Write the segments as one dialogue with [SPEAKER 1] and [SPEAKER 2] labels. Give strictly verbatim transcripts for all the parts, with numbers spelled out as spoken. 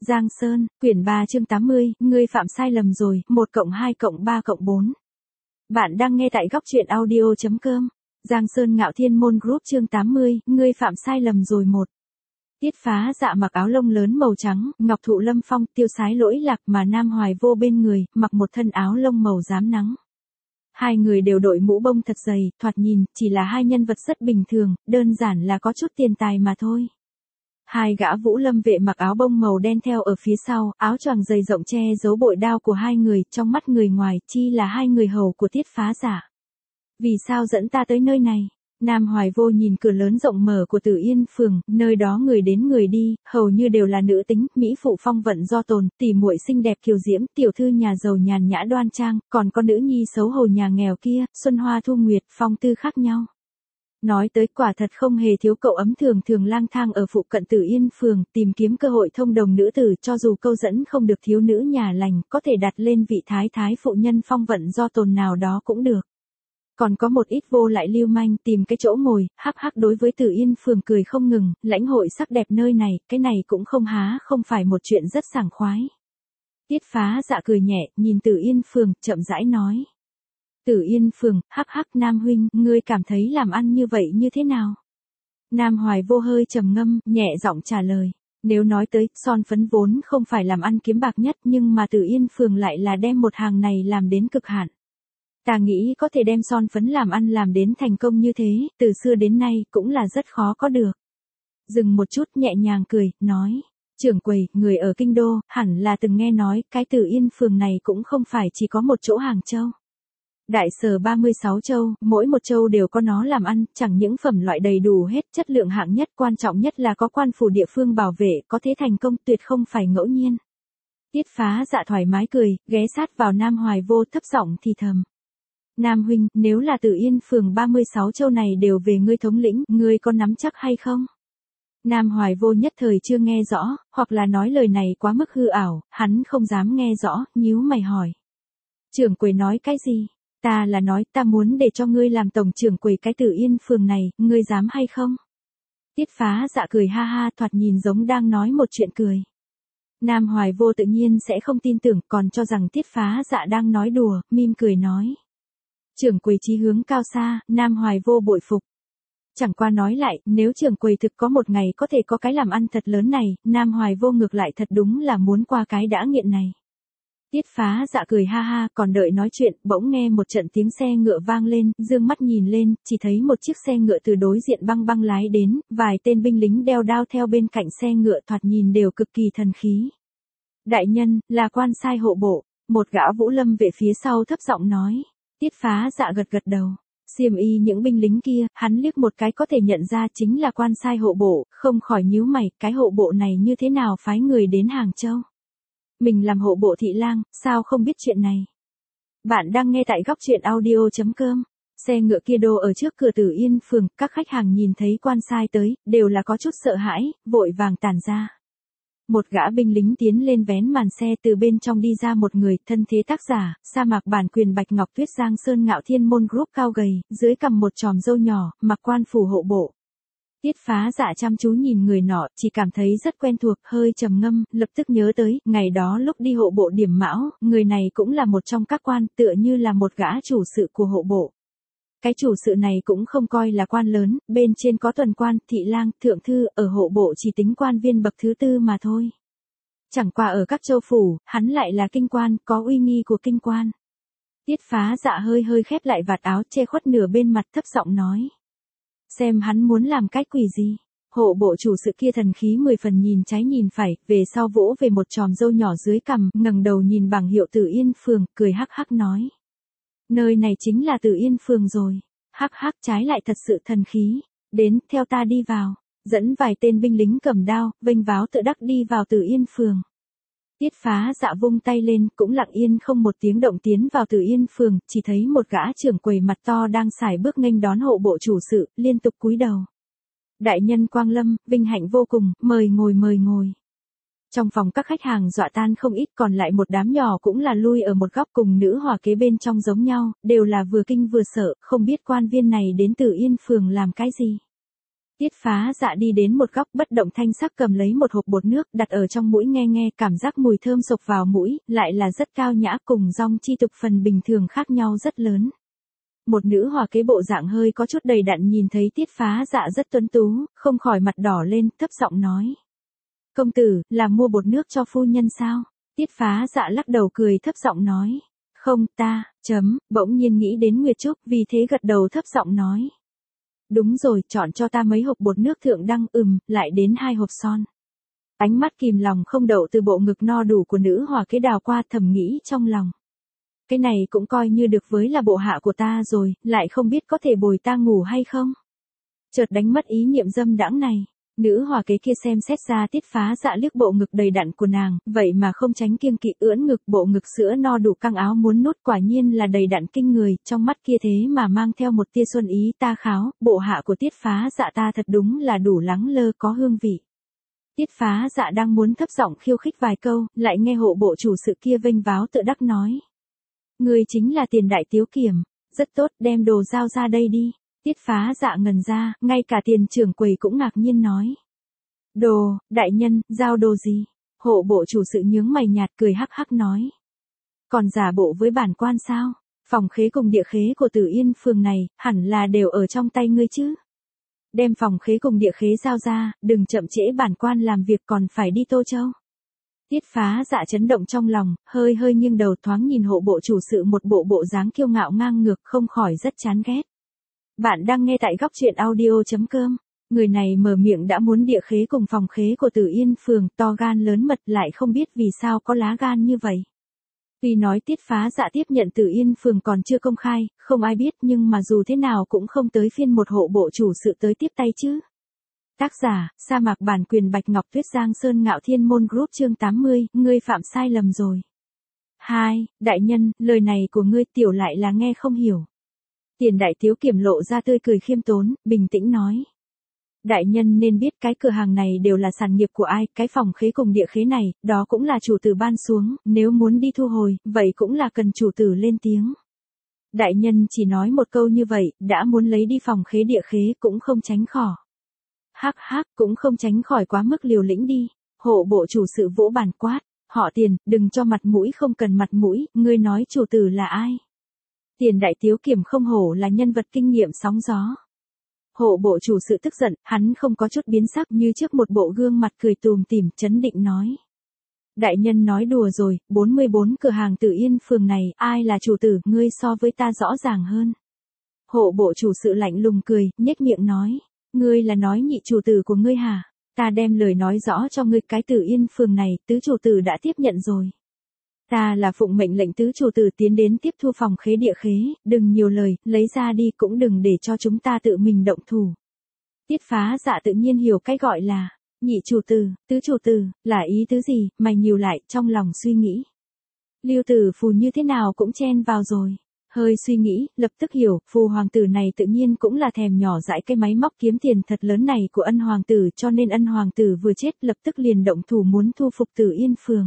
[SPEAKER 1] Giang Sơn, quyển ba chương tám mươi, ngươi phạm sai lầm rồi, một cộng hai cộng ba cộng bốn. Bạn đang nghe tại góc truyện audio chấm com. Giang Sơn Ngạo Thiên Môn Group chương tám mươi, ngươi phạm sai lầm rồi một. Tiết Phá Dạ mặc áo lông lớn màu trắng, ngọc thụ lâm phong, tiêu sái lỗi lạc mà Nam Hoài Vô bên người, mặc một thân áo lông màu rám nắng. Hai người đều đội mũ bông thật dày, thoạt nhìn, chỉ là hai nhân vật rất bình thường, đơn giản là có chút tiền tài mà thôi. Hai gã Vũ Lâm vệ mặc áo bông màu đen theo ở phía sau, áo choàng dày rộng che giấu bội đao của hai người, trong mắt người ngoài, chi là hai người hầu của Tiết Phá Dạ. Vì sao dẫn ta tới nơi này? Nam Hoài Vô nhìn cửa lớn rộng mở của Tử Yên phường, nơi đó người đến người đi, hầu như đều là nữ tính, mỹ phụ phong vận do tồn, tỉ muội xinh đẹp kiều diễm, tiểu thư nhà giàu nhàn nhã đoan trang, còn có nữ nhi xấu hổ nhà nghèo kia, xuân hoa thu nguyệt, phong tư khác nhau. Nói tới quả thật không hề thiếu cậu ấm thường thường lang thang ở phụ cận Tử Yên phường, tìm kiếm cơ hội thông đồng nữ tử, cho dù câu dẫn không được thiếu nữ nhà lành, có thể đặt lên vị thái thái phụ nhân phong vận do tồn nào đó cũng được. Còn có một ít vô lại lưu manh tìm cái chỗ ngồi, hắc hắc đối với Tử Yên phường cười không ngừng, lãnh hội sắc đẹp nơi này, cái này cũng không há không phải một chuyện rất sảng khoái. Tiết Phá Dạ cười nhẹ, nhìn Tử Yên phường, chậm rãi nói. Tử Yên phường, hắc hắc Nam huynh, ngươi cảm thấy làm ăn như vậy như thế nào? Nam Hoài Vô hơi trầm ngâm, nhẹ giọng trả lời. Nếu nói tới, son phấn vốn không phải làm ăn kiếm bạc nhất nhưng mà Tử Yên phường lại là đem một hàng này làm đến cực hạn. Ta nghĩ có thể đem son phấn làm ăn làm đến thành công như thế, từ xưa đến nay cũng là rất khó có được. Dừng một chút nhẹ nhàng cười, nói. Trưởng quầy, người ở Kinh Đô, hẳn là từng nghe nói, cái Tử Yên phường này cũng không phải chỉ có một chỗ Hàng Châu. Đại sở ba mươi sáu châu, mỗi một châu đều có nó làm ăn, chẳng những phẩm loại đầy đủ hết, chất lượng hạng nhất, quan trọng nhất là có quan phủ địa phương bảo vệ, có thế thành công tuyệt không phải ngẫu nhiên. Tiết Phá Dạ thoải mái cười, ghé sát vào Nam Hoài Vô thấp giọng thì thầm. Nam huynh, nếu là Tử Yên phường ba mươi sáu châu này đều về ngươi thống lĩnh, ngươi có nắm chắc hay không? Nam Hoài Vô nhất thời chưa nghe rõ, hoặc là nói lời này quá mức hư ảo, hắn không dám nghe rõ, nhíu mày hỏi. Trưởng quầy nói cái gì? Ta là nói ta muốn để cho ngươi làm tổng trưởng quầy cái Tử Yên phường này, ngươi dám hay không? Tiết Phá Dạ cười ha ha, thoạt nhìn giống đang nói một chuyện cười. Nam Hoài Vô tự nhiên sẽ không tin tưởng, còn cho rằng Tiết Phá Dạ đang nói đùa, mỉm cười nói. Trưởng quầy chí hướng cao xa, Nam Hoài Vô bội phục. Chẳng qua nói lại, nếu trưởng quầy thực có một ngày có thể có cái làm ăn thật lớn này, Nam Hoài Vô ngược lại thật đúng là muốn qua cái đã nghiện này. Tiết Phá Dạ cười ha ha, còn đợi nói chuyện, bỗng nghe một trận tiếng xe ngựa vang lên, dương mắt nhìn lên, chỉ thấy một chiếc xe ngựa từ đối diện băng băng lái đến, vài tên binh lính đeo đao theo bên cạnh xe ngựa thoạt nhìn đều cực kỳ thần khí. Đại nhân, là quan sai hộ bộ, một gã Vũ Lâm vệ phía sau thấp giọng nói. Tiết Phá Dạ gật gật đầu. Xiêm y những binh lính kia, hắn liếc một cái có thể nhận ra chính là quan sai hộ bộ, không khỏi nhíu mày, cái hộ bộ này như thế nào phái người đến Hàng Châu? Mình làm hộ bộ thị lang, sao không biết chuyện này? Bạn đang nghe tại góc truyện audio chấm com. Xe ngựa kia đỗ ở trước cửa Tử Yên phường, các khách hàng nhìn thấy quan sai tới, đều là có chút sợ hãi, vội vàng tản ra. Một gã binh lính tiến lên vén màn xe, từ bên trong đi ra một người, thân thế tác giả, sa mạc bản quyền Bạch Ngọc Tuyết Giang Sơn Ngạo Thiên Môn Group cao gầy, dưới cằm một chòm râu nhỏ, mặc quan phủ hộ bộ. Tiết Phá Dạ chăm chú nhìn người nọ, chỉ cảm thấy rất quen thuộc, hơi trầm ngâm, lập tức nhớ tới, ngày đó lúc đi hộ bộ Điểm Mão, người này cũng là một trong các quan, tựa như là một gã chủ sự của hộ bộ. Cái chủ sự này cũng không coi là quan lớn, bên trên có tuần quan, thị lang, thượng thư, ở hộ bộ chỉ tính quan viên bậc thứ tư mà thôi. Chẳng qua ở các châu phủ, hắn lại là kinh quan, có uy nghi của kinh quan. Tiết Phá Dạ hơi hơi khép lại vạt áo, che khuất nửa bên mặt, thấp giọng nói. Xem hắn muốn làm cách quỷ gì. Hộ bộ chủ sự kia thần khí mười phần nhìn trái nhìn phải, về sau vỗ về một chòm râu nhỏ dưới cằm, ngẩng đầu nhìn bảng hiệu Tử Yên phường, cười hắc hắc nói. Nơi này chính là Tử Yên phường rồi. Hắc hắc trái lại thật sự thần khí. Đến, theo ta đi vào. Dẫn vài tên binh lính cầm đao, vênh váo tự đắc đi vào Tử Yên phường. Tiết Phá Dạ vung tay lên, cũng lặng yên không một tiếng động tiến vào Tử Yên phường, chỉ thấy một gã trưởng quầy mặt to đang sải bước nghênh đón hộ bộ chủ sự, liên tục cúi đầu. Đại nhân quang lâm, vinh hạnh vô cùng, mời ngồi mời ngồi. Trong phòng các khách hàng dọa tan không ít, còn lại một đám nhỏ cũng là lui ở một góc, cùng nữ hòa kế bên trong giống nhau, đều là vừa kinh vừa sợ, không biết quan viên này đến Tử Yên phường làm cái gì. Tiết Phá Dạ đi đến một góc bất động thanh sắc cầm lấy một hộp bột nước đặt ở trong mũi nghe nghe, cảm giác mùi thơm sộc vào mũi, lại là rất cao nhã, cùng dong chi tục phần bình thường khác nhau rất lớn. Một nữ hòa kế bộ dạng hơi có chút đầy đặn nhìn thấy Tiết Phá Dạ rất tuấn tú, không khỏi mặt đỏ lên, thấp giọng nói. Công tử, là mua bột nước cho phu nhân sao? Tiết Phá Dạ lắc đầu cười thấp giọng nói. Không ta, chấm, bỗng nhiên nghĩ đến Nguyệt Trúc, vì thế gật đầu thấp giọng nói. Đúng rồi, chọn cho ta mấy hộp bột nước thượng đăng, ừm, lại đến hai hộp son. Ánh mắt kìm lòng không đậu từ bộ ngực no đủ của nữ hòa kế đào qua, thầm nghĩ trong lòng. Cái này cũng coi như được với là bộ hạ của ta rồi, lại không biết có thể bồi ta ngủ hay không. Chợt đánh mất ý niệm dâm đãng này. Nữ hòa kế kia xem xét ra Tiết Phá Dạ liếc bộ ngực đầy đặn của nàng, vậy mà không tránh kiêng kỵ, ưỡn ngực, bộ ngực sữa no đủ, căng áo muốn nút, quả nhiên là đầy đặn kinh người, trong mắt kia thế mà mang theo một tia xuân ý. Ta kháo, bộ hạ của Tiết Phá Dạ ta thật đúng là đủ lắng lơ có hương vị. Tiết Phá Dạ đang muốn thấp giọng khiêu khích vài câu, lại nghe hộ bộ chủ sự kia vênh váo tự đắc nói. Người chính là Tiền Đại Tiếu Kiểm, rất tốt, đem đồ giao ra đây đi. Tiết Phá Dạ ngần ra, ngay cả Tiền trưởng quầy cũng ngạc nhiên nói. Đồ, đại nhân, giao đồ gì? Hộ bộ chủ sự nhướng mày nhạt cười hắc hắc nói. Còn giả bộ với bản quan sao? Phòng khế cùng địa khế của Tử Yên phường này, hẳn là đều ở trong tay ngươi chứ? Đem phòng khế cùng địa khế giao ra, đừng chậm trễ bản quan làm việc còn phải đi Tô Châu. Tiết Phá Dạ chấn động trong lòng, hơi hơi nghiêng đầu thoáng nhìn hộ bộ chủ sự một bộ bộ dáng kiêu ngạo ngang ngược, không khỏi rất chán ghét. Bạn đang nghe tại góc truyện audio chấm com. Người này mở miệng đã muốn địa khế cùng phòng khế của Tử Yên phường, to gan lớn mật, lại không biết vì sao có lá gan như vậy. Tuy nói Tiết Phá Dạ tiếp nhận Tử Yên phường còn chưa công khai, không ai biết, nhưng mà dù thế nào cũng không tới phiên một hộ bộ chủ sự tới tiếp tay chứ. Tác giả, sa mạc bản quyền Bạch Ngọc Tuyết, Giang Sơn Ngạo Thiên Môn Group, chương tám mươi, ngươi phạm sai lầm rồi. hai. Đại nhân, lời này của ngươi tiểu lại là nghe không hiểu. Tiền Đại Tiếu Kiểm lộ ra tươi cười khiêm tốn, bình tĩnh nói. Đại nhân nên biết cái cửa hàng này đều là sản nghiệp của ai, cái phòng khế cùng địa khế này, đó cũng là chủ tử ban xuống, nếu muốn đi thu hồi, vậy cũng là cần chủ tử lên tiếng. Đại nhân chỉ nói một câu như vậy, đã muốn lấy đi phòng khế địa khế cũng không tránh khỏi. Hắc hắc, cũng không tránh khỏi quá mức liều lĩnh đi. Hộ bộ chủ sự vỗ bàn quát, họ Tiền, đừng cho mặt mũi, không cần mặt mũi, ngươi nói chủ tử là ai? Tiền Đại Tiếu Kiểm không hổ là nhân vật kinh nghiệm sóng gió. Hộ bộ chủ sự tức giận, hắn không có chút biến sắc, như trước một bộ gương mặt cười tùm tìm, chấn định nói. Đại nhân nói đùa rồi, bốn mươi bốn cửa hàng Tử Yên phường này, ai là chủ tử, ngươi so với ta rõ ràng hơn. Hộ bộ chủ sự lạnh lùng cười, nhếch miệng nói. Ngươi là nói nhị chủ tử của ngươi hả? Ta đem lời nói rõ cho ngươi, cái Tử Yên phường này, tứ chủ tử đã tiếp nhận rồi. Ta là phụng mệnh lệnh tứ chủ tử tiến đến tiếp thu phòng khế địa khế, đừng nhiều lời, lấy ra đi, cũng đừng để cho chúng ta tự mình động thủ. Tiết Phá Dạ tự nhiên hiểu cái gọi là nhị chủ tử, tứ chủ tử, là ý tứ gì, mày nhíu lại, trong lòng suy nghĩ. Lưu Tử Phù như thế nào cũng chen vào rồi. Hơi suy nghĩ, lập tức hiểu, phù hoàng tử này tự nhiên cũng là thèm nhỏ dãi cái máy móc kiếm tiền thật lớn này của ân hoàng tử, cho nên ân hoàng tử vừa chết lập tức liền động thủ muốn thu phục Tử Yên phường.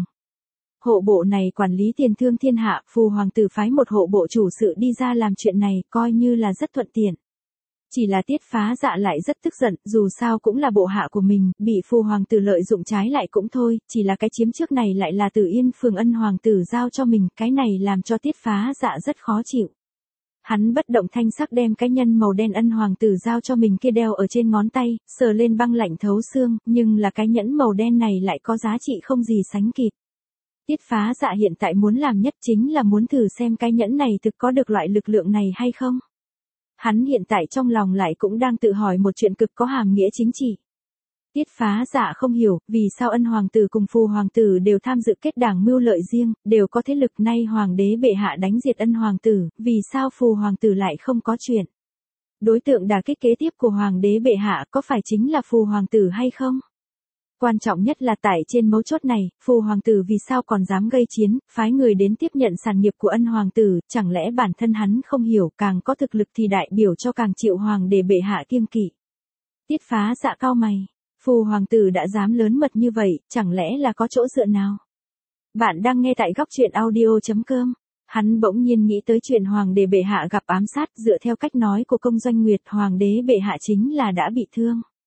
[SPEAKER 1] Hộ bộ này quản lý tiền thương thiên hạ, phù hoàng tử phái một hộ bộ chủ sự đi ra làm chuyện này, coi như là rất thuận tiện. Chỉ là Tiết Phá Dạ lại rất tức giận, dù sao cũng là bộ hạ của mình, bị phù hoàng tử lợi dụng trái lại cũng thôi, chỉ là cái chiếm trước này lại là Tử Yên phường ân hoàng tử giao cho mình, cái này làm cho Tiết Phá Dạ rất khó chịu. Hắn bất động thanh sắc đem cái nhân màu đen ân hoàng tử giao cho mình kia đeo ở trên ngón tay, sờ lên băng lạnh thấu xương, nhưng là cái nhẫn màu đen này lại có giá trị không gì sánh kịp. Tiết Phá Dạ hiện tại muốn làm nhất chính là muốn thử xem cái nhẫn này thực có được loại lực lượng này hay không. Hắn hiện tại trong lòng lại cũng đang tự hỏi một chuyện cực có hàm nghĩa chính trị. Tiết Phá Dạ không hiểu, vì sao ân hoàng tử cùng phù hoàng tử đều tham dự kết đảng mưu lợi riêng, đều có thế lực, nay hoàng đế bệ hạ đánh diệt ân hoàng tử, vì sao phù hoàng tử lại không có chuyện. Đối tượng đả kích kế tiếp của hoàng đế bệ hạ có phải chính là phù hoàng tử hay không? Quan trọng nhất là tại trên mấu chốt này, phù hoàng tử vì sao còn dám gây chiến, phái người đến tiếp nhận sản nghiệp của ân hoàng tử, chẳng lẽ bản thân hắn không hiểu, càng có thực lực thì đại biểu cho càng chịu hoàng để bệ hạ kiêng kỵ. Tiết Phá Dạ cau mày, phù hoàng tử đã dám lớn mật như vậy, chẳng lẽ là có chỗ dựa nào? Bạn đang nghe tại góc truyện audio chấm com. Hắn bỗng nhiên nghĩ tới chuyện hoàng đế bệ hạ gặp ám sát, dựa theo cách nói của Công Doanh Nguyệt, hoàng đế bệ hạ chính là đã bị thương.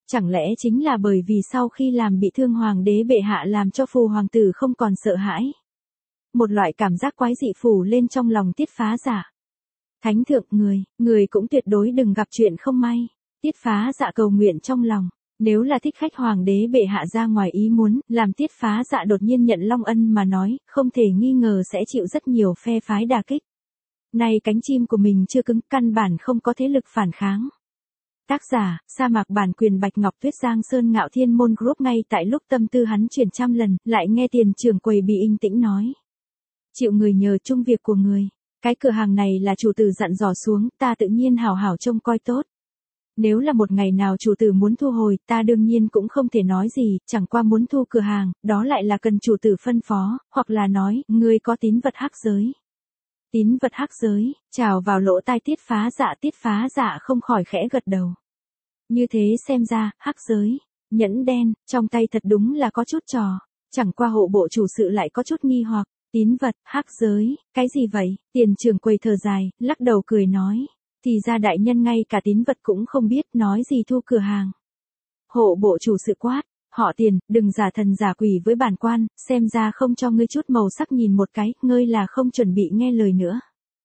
[SPEAKER 1] Chẳng lẽ chính là bởi vì sau khi làm bị thương hoàng đế bệ hạ làm cho phù hoàng tử không còn sợ hãi. Một loại cảm giác quái dị phủ lên trong lòng Tiết Phá Dạ. Thánh thượng, người, người cũng tuyệt đối đừng gặp chuyện không may. Tiết Phá Dạ cầu nguyện trong lòng. Nếu là thích khách hoàng đế bệ hạ ra ngoài ý muốn, làm Tiết Phá Dạ đột nhiên nhận Long Ân mà nói, không thể nghi ngờ sẽ chịu rất nhiều phe phái đả kích. Này cánh chim của mình chưa cứng, căn bản không có thế lực phản kháng. Tác giả, sa mạc bản quyền Bạch Ngọc Tuyết. Giang Sơn Ngạo Thiên Môn Group. Ngay tại lúc tâm tư hắn chuyển trăm lần, lại nghe tiền trưởng quầy bị yên tĩnh nói. Chịu người nhờ chung việc của người. Cái cửa hàng này là chủ tử dặn dò xuống, ta tự nhiên hảo hảo trông coi tốt. Nếu là một ngày nào chủ tử muốn thu hồi, ta đương nhiên cũng không thể nói gì, chẳng qua muốn thu cửa hàng, đó lại là cần chủ tử phân phó, hoặc là nói, ngươi có tín vật hắc giới. Tín vật hắc giới, trào vào lỗ tai Tiết Phá Dạ. Tiết Phá Dạ không khỏi khẽ gật đầu. Như thế xem ra, hắc giới, nhẫn đen, trong tay thật đúng là có chút trò, chẳng qua hộ bộ chủ sự lại có chút nghi hoặc. Tín vật, hắc giới, cái gì vậy? Tiền trưởng quầy thở dài, lắc đầu cười nói. Thì ra đại nhân ngay cả tín vật cũng không biết, nói gì thu cửa hàng. Hộ bộ chủ sự quát, họ Tiền, đừng giả thần giả quỷ với bản quan, xem ra không cho ngươi chút màu sắc nhìn một cái, ngươi là không chuẩn bị nghe lời nữa.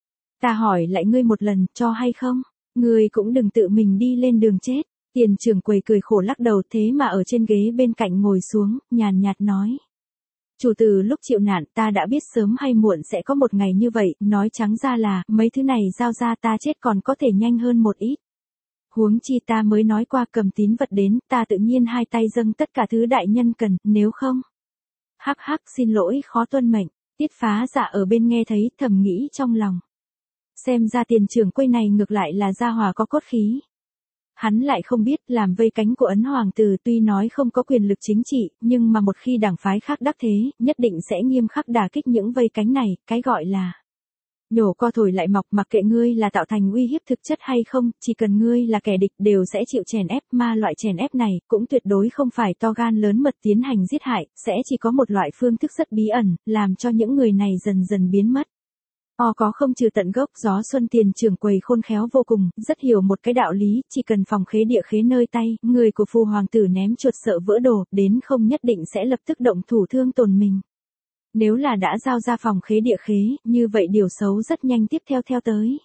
[SPEAKER 1] Ta hỏi lại ngươi một lần, cho hay không? Ngươi cũng đừng tự mình đi lên đường chết. Tiền trưởng quầy cười khổ lắc đầu, thế mà ở trên ghế bên cạnh ngồi xuống, nhàn nhạt nói. Chủ tử lúc chịu nạn ta đã biết sớm hay muộn sẽ có một ngày như vậy, nói trắng ra là, mấy thứ này giao ra ta chết còn có thể nhanh hơn một ít. Huống chi ta mới nói qua cầm tín vật đến, ta tự nhiên hai tay dâng tất cả thứ đại nhân cần, nếu không. Hắc hắc xin lỗi khó tuân mệnh, Tiết Phá Dạ ở bên nghe thấy, thầm nghĩ trong lòng. Xem ra tiền trưởng quầy này ngược lại là gia hòa có cốt khí. Hắn lại không biết làm vây cánh của Ấn Hoàng tử tuy nói không có quyền lực chính trị, nhưng mà một khi đảng phái khác đắc thế, nhất định sẽ nghiêm khắc đả kích những vây cánh này, cái gọi là nhổ co thổi lại mọc, mặc kệ ngươi là tạo thành uy hiếp thực chất hay không, chỉ cần ngươi là kẻ địch đều sẽ chịu chèn ép, mà loại chèn ép này cũng tuyệt đối không phải to gan lớn mật tiến hành giết hại, sẽ chỉ có một loại phương thức rất bí ẩn, làm cho những người này dần dần biến mất. O có không trừ tận gốc. Gió Xuân tiền trưởng quầy khôn khéo vô cùng, rất hiểu một cái đạo lý, chỉ cần phòng khế địa khế nơi tay, người của phù hoàng tử ném chuột sợ vỡ đồ, đến không nhất định sẽ lập tức động thủ thương tổn mình. Nếu là đã giao ra phòng khế địa khế, như vậy điều xấu rất nhanh tiếp theo theo tới.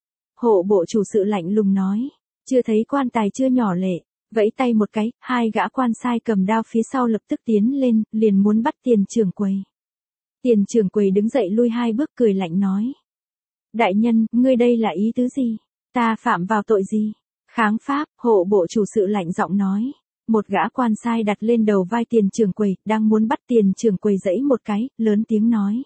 [SPEAKER 1] Hộ bộ chủ sự lạnh lùng nói, chưa thấy quan tài chưa nhỏ lệ, vẫy tay một cái, hai gã quan sai cầm đao phía sau lập tức tiến lên, liền muốn bắt tiền trưởng quầy. Tiền trưởng quầy đứng dậy lui hai bước cười lạnh nói. Đại nhân, ngươi đây là ý tứ gì? Ta phạm vào tội gì? Kháng pháp, hộ bộ chủ sự lạnh giọng nói. Một gã quan sai đặt lên đầu vai tiền trưởng quầy, đang muốn bắt tiền trưởng quầy giãy một cái, lớn tiếng nói.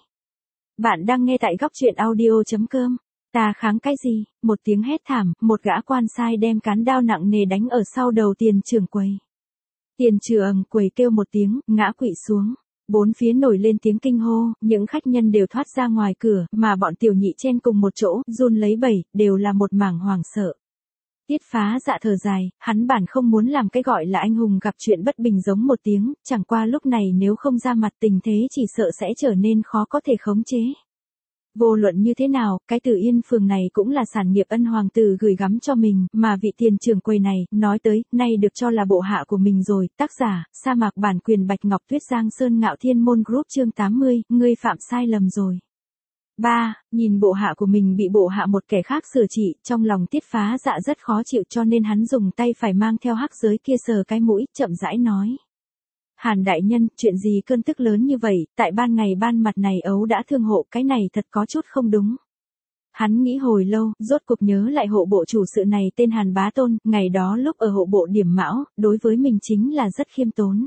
[SPEAKER 1] Bạn đang nghe tại góc truyện audio chấm com. Ta kháng cái gì? Một tiếng hét thảm, một gã quan sai đem cán đao nặng nề đánh ở sau đầu tiền trưởng quầy. Tiền trưởng quầy kêu một tiếng, ngã quỵ xuống. Bốn phía nổi lên tiếng kinh hô, những khách nhân đều thoát ra ngoài cửa, mà bọn tiểu nhị chen cùng một chỗ, run lấy bẩy, đều là một mảng hoảng sợ. Tiết Phá Dạ thở dài, hắn bản không muốn làm cái gọi là anh hùng gặp chuyện bất bình giống một tiếng, chẳng qua lúc này nếu không ra mặt tình thế chỉ sợ sẽ trở nên khó có thể khống chế. Vô luận như thế nào, cái Tử Yên phường này cũng là sản nghiệp Ân hoàng tử gửi gắm cho mình, mà vị tiền trưởng quầy này, nói tới, nay được cho là bộ hạ của mình rồi. Tác giả, sa mạc bản quyền Bạch Ngọc Tuyết. Giang Sơn Ngạo Thiên Môn Group. Chương tám mươi, ngươi phạm sai lầm rồi. ba. Nhìn bộ hạ của mình bị bộ hạ một kẻ khác sửa trị, trong lòng Tiết Phá Dạ rất khó chịu, cho nên hắn dùng tay phải mang theo hắc giới kia sờ cái mũi, chậm rãi nói. Hàn đại nhân, chuyện gì cơn tức lớn như vậy, tại ban ngày ban mặt này ấu đã thương hộ, cái này thật có chút không đúng. Hắn nghĩ hồi lâu, rốt cuộc nhớ lại hộ bộ chủ sự này tên Hàn Bá Tôn, ngày đó lúc ở hộ bộ Điểm Mão, đối với mình chính là rất khiêm tốn.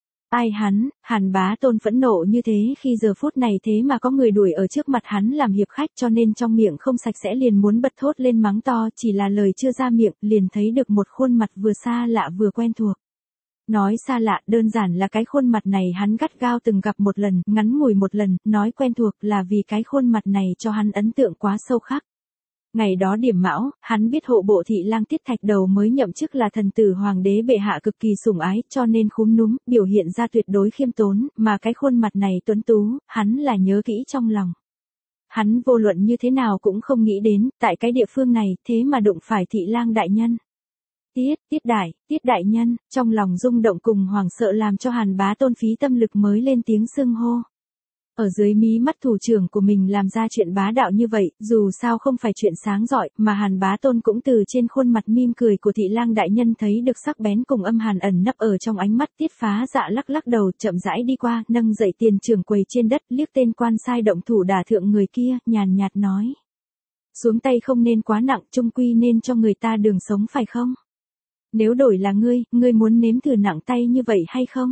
[SPEAKER 1] Ai hắn, Hàn Bá Tôn phẫn nộ như thế khi giờ phút này thế mà có người đuổi ở trước mặt hắn làm hiệp khách, cho nên trong miệng không sạch sẽ liền muốn bật thốt lên mắng to, chỉ là lời chưa ra miệng, liền thấy được một khuôn mặt vừa xa lạ vừa quen thuộc. Nói xa lạ, đơn giản là cái khuôn mặt này hắn gắt gao từng gặp một lần, ngắn ngủi một lần, nói quen thuộc là vì cái khuôn mặt này cho hắn ấn tượng quá sâu khắc. Ngày đó Điểm Mão, hắn biết hộ bộ thị lang Tiết Thạch Đầu mới nhậm chức là thần tử hoàng đế bệ hạ cực kỳ sủng ái, cho nên khúm núm, biểu hiện ra tuyệt đối khiêm tốn, mà cái khuôn mặt này tuấn tú, hắn là nhớ kỹ trong lòng. Hắn vô luận như thế nào cũng không nghĩ đến, tại cái địa phương này, thế mà đụng phải thị lang đại nhân. Tiết, tiết đại, tiết đại nhân, trong lòng rung động cùng hoảng sợ làm cho Hàn Bá Tôn phí tâm lực mới lên tiếng xưng hô. Ở dưới mí mắt thủ trưởng của mình làm ra chuyện bá đạo như vậy, dù sao không phải chuyện sáng rọi, mà Hàn Bá Tôn cũng từ trên khuôn mặt mỉm cười của thị lang đại nhân thấy được sắc bén cùng âm hàn ẩn nấp ở trong ánh mắt. Tiết Phá Dạ lắc lắc đầu, chậm rãi đi qua, nâng dậy tiền trưởng quầy trên đất, liếc tên quan sai động thủ đả thượng người kia, nhàn nhạt nói. Xuống tay không nên quá nặng, chung quy nên cho người ta đường sống phải không? Nếu đổi là ngươi, ngươi muốn nếm thử nặng tay như vậy hay không?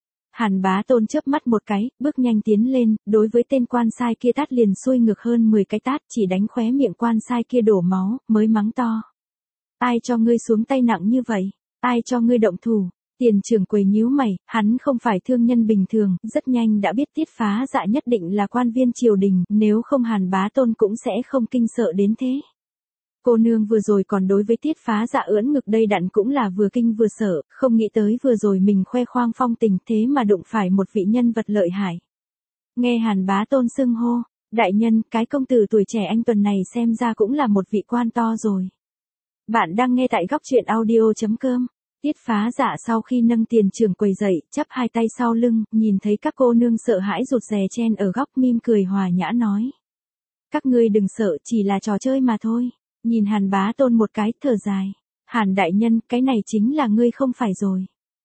[SPEAKER 1] Hàn Bá Tôn chớp mắt một cái, bước nhanh tiến lên, đối với tên quan sai kia tát liền xuôi ngược hơn mười cái tát, chỉ đánh khóe miệng quan sai kia đổ máu, mới mắng to. Ai cho ngươi xuống tay nặng như vậy? Ai cho ngươi động thủ? Tiền trưởng quầy nhíu mày, hắn không phải thương nhân bình thường, rất nhanh đã biết Tiết Phá Dạ nhất định là quan viên triều đình, nếu không Hàn Bá Tôn cũng sẽ không kinh sợ đến thế. Cô nương vừa rồi còn đối với Tiết Phá Dạ ưỡn ngực đầy đặn cũng là vừa kinh vừa sợ, không nghĩ tới vừa rồi mình khoe khoang phong tình thế mà đụng phải một vị nhân vật lợi hại. Nghe Hàn Bá Tôn xưng hô, đại nhân, cái công tử tuổi trẻ anh tuần này xem ra cũng là một vị quan to rồi. Bạn đang nghe tại góc truyện audio chấm com. Tiết Phá Dạ sau khi nâng tiền trưởng quầy dậy, chắp hai tay sau lưng, nhìn thấy các cô nương sợ hãi rụt rè chen ở góc mỉm cười hòa nhã nói. Các ngươi đừng sợ, chỉ là trò chơi mà thôi. Nhìn Hàn Bá Tôn một cái, thở dài. Hàn đại nhân, cái này chính là ngươi không phải rồi.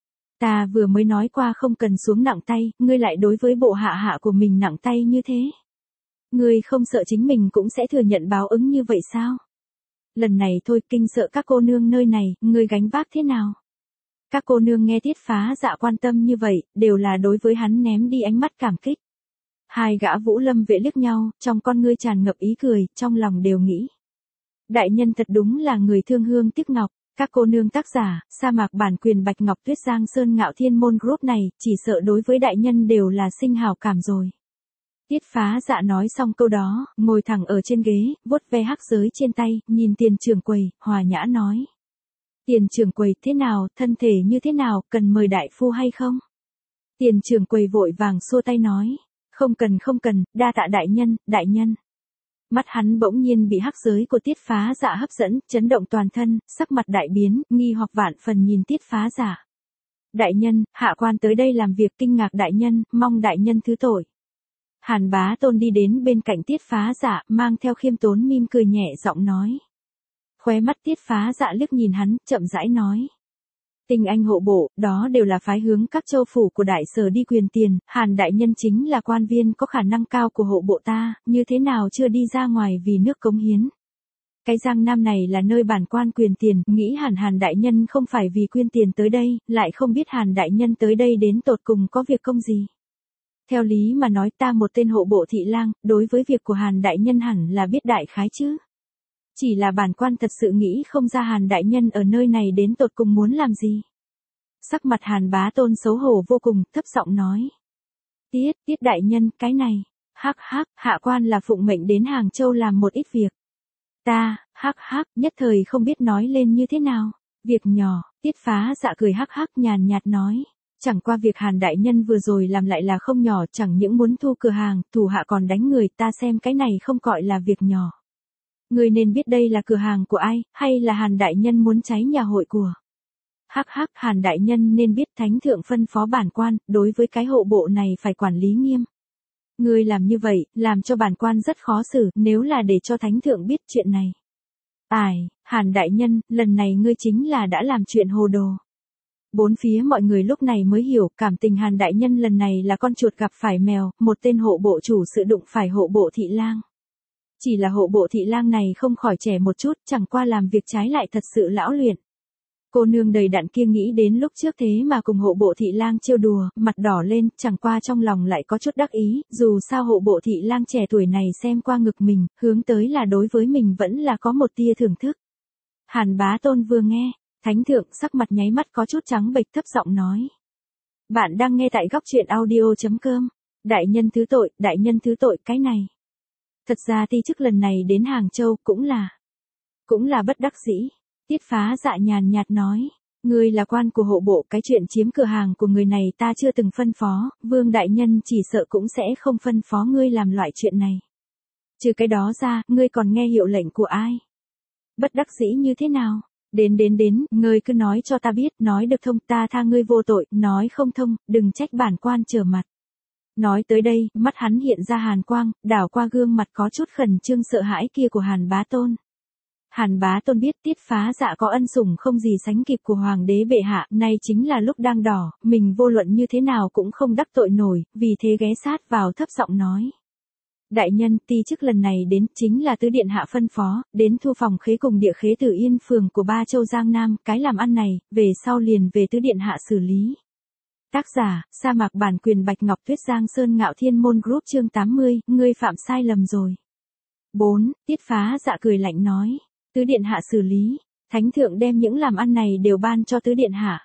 [SPEAKER 1] Ta vừa mới nói qua không cần xuống nặng tay, ngươi lại đối với bộ hạ hạ của mình nặng tay như thế. Ngươi không sợ chính mình cũng sẽ thừa nhận báo ứng như vậy sao? Lần này thôi, kinh sợ các cô nương nơi này, ngươi gánh vác thế nào? Các cô nương nghe Tiết Phá Dạ quan tâm như vậy, đều là đối với hắn ném đi ánh mắt cảm kích. Hai gã Vũ Lâm vệ liếc nhau, trong con ngươi tràn ngập ý cười, trong lòng đều nghĩ. Đại nhân thật đúng là người thương hương tiếc ngọc, các cô nương tác giả, sa mạc bản quyền Bạch Ngọc Tuyết Giang Sơn Ngạo Thiên Môn Group này, chỉ sợ đối với đại nhân đều là sinh hảo cảm rồi. Tiết Phá Dạ nói xong câu đó, ngồi thẳng ở trên ghế, vuốt ve hắc giới trên tay, nhìn tiền trưởng quầy, hòa nhã nói. Tiền trưởng quầy, thế nào, thân thể như thế nào, cần mời đại phu hay không? Tiền trưởng quầy vội vàng xua tay nói. Không cần không cần, đa tạ đại nhân, đại nhân. Mắt hắn bỗng nhiên bị hắc giới của Tiết Phá Dạ hấp dẫn, chấn động toàn thân, sắc mặt đại biến, nghi hoặc vạn phần nhìn Tiết Phá Dạ. Đại nhân, hạ quan tới đây làm việc, kinh ngạc đại nhân, mong đại nhân thứ tội. Hàn Bá Tôn đi đến bên cạnh Tiết Phá Dạ, mang theo khiêm tốn mỉm cười nhẹ giọng nói. Khóe mắt Tiết Phá Dạ liếc nhìn hắn, chậm rãi nói. Tinh anh hộ bộ, đó đều là phái hướng các châu phủ của đại sở đi quyền tiền, Hàn đại nhân chính là quan viên có khả năng cao của hộ bộ ta, như thế nào chưa đi ra ngoài vì nước cống hiến. Cái Giang Nam này là nơi bản quan quyền tiền, nghĩ hẳn Hàn đại nhân không phải vì quyên tiền tới đây, lại không biết Hàn đại nhân tới đây đến tột cùng có việc công gì. Theo lý mà nói ta một tên hộ bộ thị lang, đối với việc của Hàn đại nhân hẳn là biết đại khái chứ. Chỉ là bản quan thật sự nghĩ không ra Hàn đại nhân ở nơi này đến tột cùng muốn làm gì. Sắc mặt Hàn Bá Tôn xấu hổ vô cùng, thấp giọng nói. Tiết, tiết đại nhân, cái này, hắc hắc, hạ quan là phụng mệnh đến Hàng Châu làm một ít việc. Ta, hắc hắc, nhất thời không biết nói lên như thế nào. Việc nhỏ, Tiết Phá Dạ cười hắc hắc nhàn nhạt nói. Chẳng qua việc Hàn đại nhân vừa rồi làm lại là không nhỏ, chẳng những muốn thu cửa hàng, thủ hạ còn đánh người, ta xem cái này không gọi là việc nhỏ. Người nên biết đây là cửa hàng của ai, hay là Hàn đại nhân muốn cháy nhà hội của. Hắc hắc, Hàn đại nhân nên biết thánh thượng phân phó bản quan, đối với cái hộ bộ này phải quản lý nghiêm. Ngươi làm như vậy, làm cho bản quan rất khó xử, nếu là để cho thánh thượng biết chuyện này. Ai, Hàn đại nhân, lần này ngươi chính là đã làm chuyện hồ đồ. Bốn phía mọi người lúc này mới hiểu, cảm tình Hàn đại nhân lần này là con chuột gặp phải mèo, một tên hộ bộ chủ sự đụng phải hộ bộ thị lang. Chỉ là hộ bộ thị lang này không khỏi trẻ một chút, chẳng qua làm việc trái lại thật sự lão luyện. Cô nương đầy đặn kia nghĩ đến lúc trước thế mà cùng hộ bộ thị lang trêu đùa, mặt đỏ lên, chẳng qua trong lòng lại có chút đắc ý, dù sao hộ bộ thị lang trẻ tuổi này xem qua ngực mình, hướng tới là đối với mình vẫn là có một tia thưởng thức. Hàn Bá Tôn vừa nghe, thánh thượng sắc mặt nháy mắt có chút trắng bệch, thấp giọng nói. Bạn đang nghe tại góc truyện audio chấm com. Đại nhân thứ tội, đại nhân thứ tội, cái này. Thật ra ti chức lần này đến Hàng Châu cũng là, cũng là bất đắc dĩ. Tiết Phá Dạ nhàn nhạt nói, ngươi là quan của hộ bộ, cái chuyện chiếm cửa hàng của người này ta chưa từng phân phó, vương đại nhân chỉ sợ cũng sẽ không phân phó ngươi làm loại chuyện này. Trừ cái đó ra, ngươi còn nghe hiệu lệnh của ai? Bất đắc dĩ như thế nào? Đến đến đến, ngươi cứ nói cho ta biết, nói được thông ta tha ngươi vô tội, nói không thông, đừng trách bản quan trở mặt. Nói tới đây, mắt hắn hiện ra hàn quang, đảo qua gương mặt có chút khẩn trương sợ hãi kia của Hàn Bá Tôn. Hàn Bá Tôn biết Tiết Phá Dạ có ân sủng không gì sánh kịp của Hoàng đế bệ hạ, nay chính là lúc đang đỏ, mình vô luận như thế nào cũng không đắc tội nổi, vì thế ghé sát vào thấp giọng nói. Đại nhân, ti chức lần này đến chính là tứ điện hạ phân phó, đến thu phòng khế cùng địa khế Tử Yên phường của ba châu Giang Nam, cái làm ăn này, về sau liền về tứ điện hạ xử lý. Tác giả, sa mạc bản quyền Bạch Ngọc Tuyết Giang Sơn Ngạo Thiên Môn Group chương tám mươi, ngươi phạm sai lầm rồi. bốn. Tiết Phá Dạ cười lạnh nói, tứ điện hạ xử lý, thánh thượng đem những làm ăn này đều ban cho tứ điện hạ.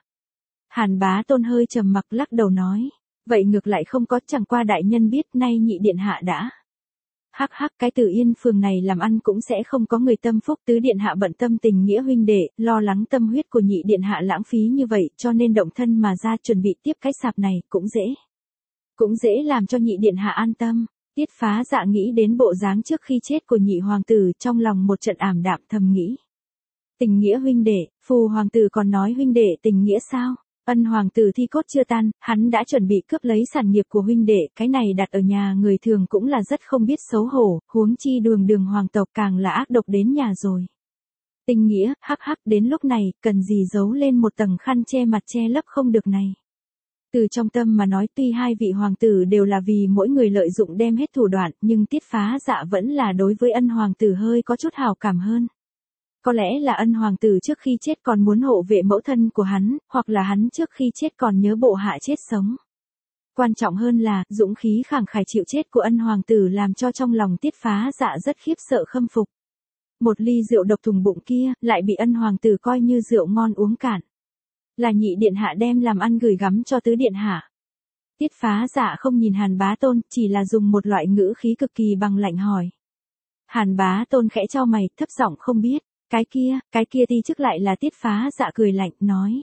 [SPEAKER 1] Hàn Bá Tôn hơi trầm mặc lắc đầu nói, vậy ngược lại không có, chẳng qua đại nhân biết nay nhị điện hạ đã. Hắc hắc, cái Tử Yên phường này làm ăn cũng sẽ không có người tâm phúc, tứ điện hạ bận tâm tình nghĩa huynh đệ, lo lắng tâm huyết của nhị điện hạ lãng phí như vậy, cho nên động thân mà ra chuẩn bị tiếp cái sạp này, cũng dễ. Cũng dễ làm cho nhị điện hạ an tâm. Tiết Phá Dạ nghĩ đến bộ dáng trước khi chết của nhị hoàng tử, trong lòng một trận ảm đạm thầm nghĩ. Tình nghĩa huynh đệ, phù hoàng tử còn nói huynh đệ tình nghĩa sao? Ân hoàng tử thi cốt chưa tan, hắn đã chuẩn bị cướp lấy sản nghiệp của huynh đệ, cái này đặt ở nhà người thường cũng là rất không biết xấu hổ, huống chi đường đường hoàng tộc càng là ác độc đến nhà rồi. Tình nghĩa, hắc hắc, đến lúc này, cần gì giấu lên một tầng khăn che mặt che lấp không được này. Từ trong tâm mà nói, tuy hai vị hoàng tử đều là vì mỗi người lợi dụng đem hết thủ đoạn, nhưng Tiết Phá Dạ vẫn là đối với ân hoàng tử hơi có chút hào cảm hơn. Có lẽ là ân hoàng tử trước khi chết còn muốn hộ vệ mẫu thân của hắn, hoặc là hắn trước khi chết còn nhớ bộ hạ chết sống. Quan trọng hơn là, dũng khí khẳng khải chịu chết của ân hoàng tử làm cho trong lòng Tiết Phá Dạ rất khiếp sợ khâm phục. Một ly rượu độc thùng bụng kia, lại bị ân hoàng tử coi như rượu ngon uống cạn. Là nhị điện hạ đem làm ăn gửi gắm cho tứ điện hạ. Tiết Phá Dạ không nhìn Hàn Bá Tôn, chỉ là dùng một loại ngữ khí cực kỳ bằng lạnh hỏi. Hàn Bá Tôn khẽ chau mày, thấp giọng không biết. Cái kia, cái kia ti chức lại là Tiết Phá Dạ cười lạnh, nói.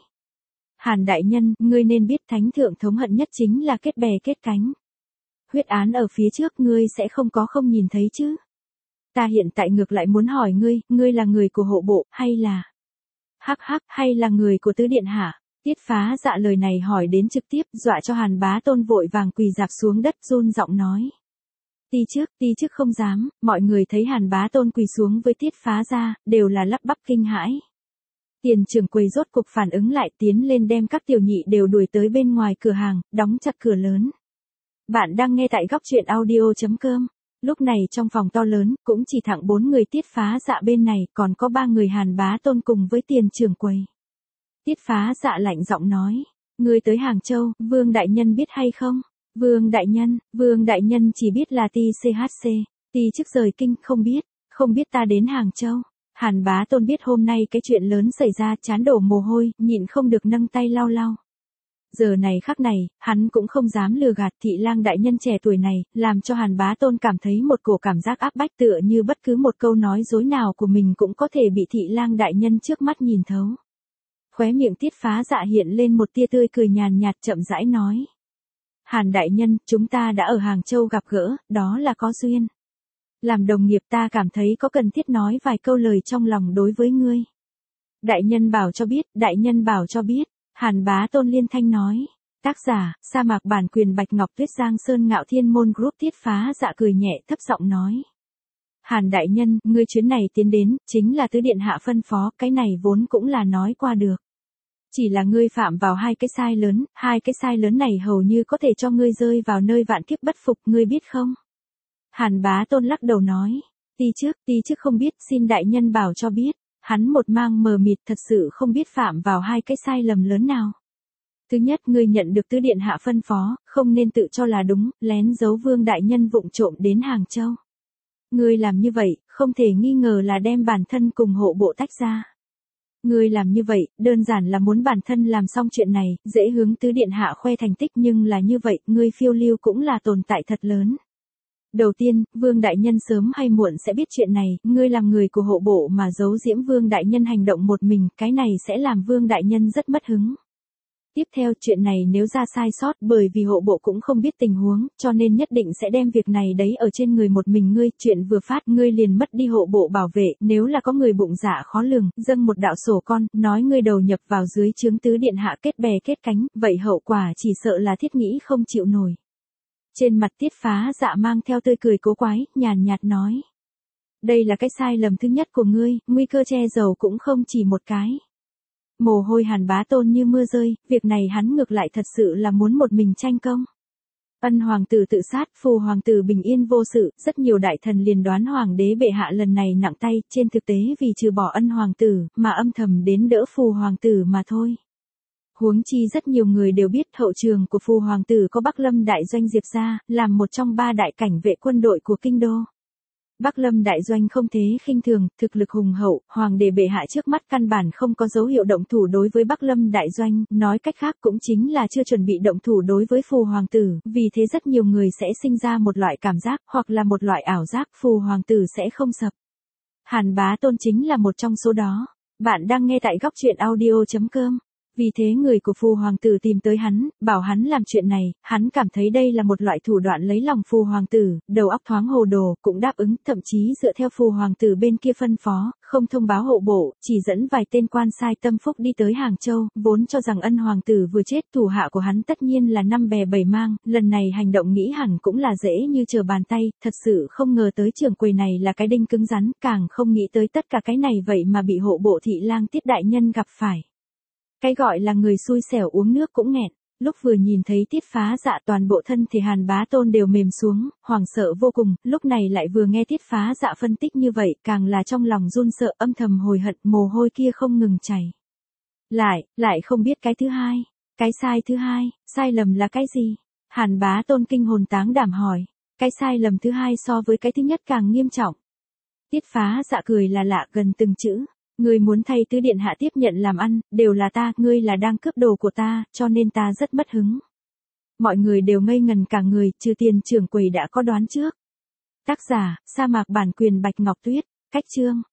[SPEAKER 1] Hàn đại nhân, ngươi nên biết thánh thượng thống hận nhất chính là kết bè kết cánh. Huyết án ở phía trước ngươi sẽ không có không nhìn thấy chứ. Ta hiện tại ngược lại muốn hỏi ngươi, ngươi là người của hộ bộ, hay là... Hắc hắc, hay là người của tứ điện hạ? Tiết Phá Dạ lời này hỏi đến trực tiếp, dọa cho Hàn Bá Tôn vội vàng quỳ dạp xuống đất run giọng nói. Ti chức, ti chức không dám, mọi người thấy Hàn Bá Tôn quỳ xuống với Tiết Phá Dạ, đều là lắp bắp kinh hãi. Tiền trưởng quầy rốt cục phản ứng lại, tiến lên đem các tiểu nhị đều đuổi tới bên ngoài cửa hàng, đóng chặt cửa lớn. Bạn đang nghe tại góc truyện audio chấm com. Lúc này trong phòng to lớn, cũng chỉ thẳng bốn người Tiết Phá Dạ bên này, còn có ba người Hàn Bá Tôn cùng với tiền trưởng quầy. Tiết Phá Dạ lạnh giọng nói, ngươi tới Hàng Châu, Vương đại nhân biết hay không? Vương đại nhân, Vương đại nhân chỉ biết là ti xê hát xê, ti chức rời kinh, không biết, không biết ta đến Hàng Châu. Hàn Bá Tôn biết hôm nay cái chuyện lớn xảy ra, chán đổ mồ hôi, nhịn không được nâng tay lau lau. Giờ này khắc này, hắn cũng không dám lừa gạt Thị Lang đại nhân trẻ tuổi này, làm cho Hàn Bá Tôn cảm thấy một cổ cảm giác áp bách tựa như bất cứ một câu nói dối nào của mình cũng có thể bị Thị Lang đại nhân trước mắt nhìn thấu. Khóe miệng Tiết Phá Dạ hiện lên một tia tươi cười nhàn nhạt chậm rãi nói. Hàn đại nhân, chúng ta đã ở Hàng Châu gặp gỡ, đó là có duyên. Làm đồng nghiệp ta cảm thấy có cần thiết nói vài câu lời trong lòng đối với ngươi. Đại nhân bảo cho biết, đại nhân bảo cho biết. Hàn Bá Tôn liên thanh nói. Tác giả, sa mạc bản quyền Bạch Ngọc Tuyết Giang Sơn Ngạo Thiên Môn Group. Tiết Phá Dạ cười nhẹ thấp giọng nói. Hàn đại nhân, ngươi chuyến này tiến đến, chính là tứ điện hạ phân phó, cái này vốn cũng là nói qua được. Chỉ là ngươi phạm vào hai cái sai lớn, hai cái sai lớn này hầu như có thể cho ngươi rơi vào nơi vạn kiếp bất phục, ngươi biết không? Hàn Bá Tôn lắc đầu nói. Ti trước, ti trước không biết, xin đại nhân bảo cho biết. Hắn một mang mờ mịt thật sự không biết phạm vào hai cái sai lầm lớn nào. Thứ nhất, ngươi nhận được tứ điện hạ phân phó, không nên tự cho là đúng, lén giấu Vương đại nhân vụng trộm đến Hàng Châu. Ngươi làm như vậy, không thể nghi ngờ là đem bản thân cùng hộ bộ tách ra. Ngươi làm như vậy, đơn giản là muốn bản thân làm xong chuyện này, dễ hướng tứ điện hạ khoe thành tích, nhưng là như vậy, ngươi phiêu lưu cũng là tồn tại thật lớn. Đầu tiên, Vương đại nhân sớm hay muộn sẽ biết chuyện này, ngươi làm người của hộ bộ mà giấu giễm Vương đại nhân hành động một mình, cái này sẽ làm Vương đại nhân rất mất hứng. Tiếp theo chuyện này nếu ra sai sót bởi vì hộ bộ cũng không biết tình huống, cho nên nhất định sẽ đem việc này đấy ở trên người một mình ngươi, chuyện vừa phát ngươi liền mất đi hộ bộ bảo vệ, nếu là có người bụng dạ khó lường, dâng một đạo sổ con, nói ngươi đầu nhập vào dưới trướng tứ điện hạ kết bè kết cánh, vậy hậu quả chỉ sợ là thiết nghĩ không chịu nổi. Trên mặt Tiết Phá Dạ mang theo tươi cười cố quái, nhàn nhạt nói. Đây là cái sai lầm thứ nhất của ngươi, nguy cơ che giấu cũng không chỉ một cái. Mồ hôi Hàn Bá Tôn như mưa rơi, việc này hắn ngược lại thật sự là muốn một mình tranh công. Ân hoàng tử tự sát, phù hoàng tử bình yên vô sự, rất nhiều đại thần liền đoán hoàng đế bệ hạ lần này nặng tay, trên thực tế vì trừ bỏ ân hoàng tử, mà âm thầm đến đỡ phù hoàng tử mà thôi. Huống chi rất nhiều người đều biết hậu trường của phù hoàng tử có Bắc Lâm đại doanh Diệp gia, làm một trong ba đại cảnh vệ quân đội của kinh đô. Bắc Lâm đại doanh không thế khinh thường, thực lực hùng hậu, hoàng đế bệ hạ trước mắt căn bản không có dấu hiệu động thủ đối với Bắc Lâm đại doanh, nói cách khác cũng chính là chưa chuẩn bị động thủ đối với phù hoàng tử, vì thế rất nhiều người sẽ sinh ra một loại cảm giác, hoặc là một loại ảo giác phù hoàng tử sẽ không sập. Hàn Bá Tôn chính là một trong số đó. Bạn đang nghe tại góc truyện audio chấm com. Vì thế người của phù hoàng tử tìm tới hắn, bảo hắn làm chuyện này, hắn cảm thấy đây là một loại thủ đoạn lấy lòng phù hoàng tử, đầu óc thoáng hồ đồ, cũng đáp ứng, thậm chí dựa theo phù hoàng tử bên kia phân phó, không thông báo hộ bộ, chỉ dẫn vài tên quan sai tâm phúc đi tới Hàng Châu, vốn cho rằng ân hoàng tử vừa chết, thủ hạ của hắn tất nhiên là năm bè bảy mang, lần này hành động nghĩ hẳn cũng là dễ như trở bàn tay, thật sự không ngờ tới trưởng quầy này là cái đinh cứng rắn, càng không nghĩ tới tất cả cái này vậy mà bị hộ bộ thị lang Tiết đại nhân gặp phải. Cái gọi là người xui xẻo uống nước cũng nghẹn, lúc vừa nhìn thấy Tiết Phá Dạ toàn bộ thân thể Hàn Bá Tôn đều mềm xuống, hoảng sợ vô cùng, lúc này lại vừa nghe Tiết Phá Dạ phân tích như vậy, càng là trong lòng run sợ âm thầm hồi hận, mồ hôi kia không ngừng chảy. Lại, lại không biết cái thứ hai, cái sai thứ hai, sai lầm là cái gì? Hàn Bá Tôn kinh hồn táng đảm hỏi, cái sai lầm thứ hai so với cái thứ nhất càng nghiêm trọng. Tiết Phá Dạ cười là lạ gần từng chữ. Ngươi muốn thay tứ điện hạ tiếp nhận làm ăn, đều là ta, ngươi là đang cướp đồ của ta, cho nên ta rất mất hứng. Mọi người đều ngây ngần cả người, trừ Tiền trưởng quầy đã có đoán trước. Tác giả, sa mạc bản quyền Bạch Ngọc Tuyết, cách chương.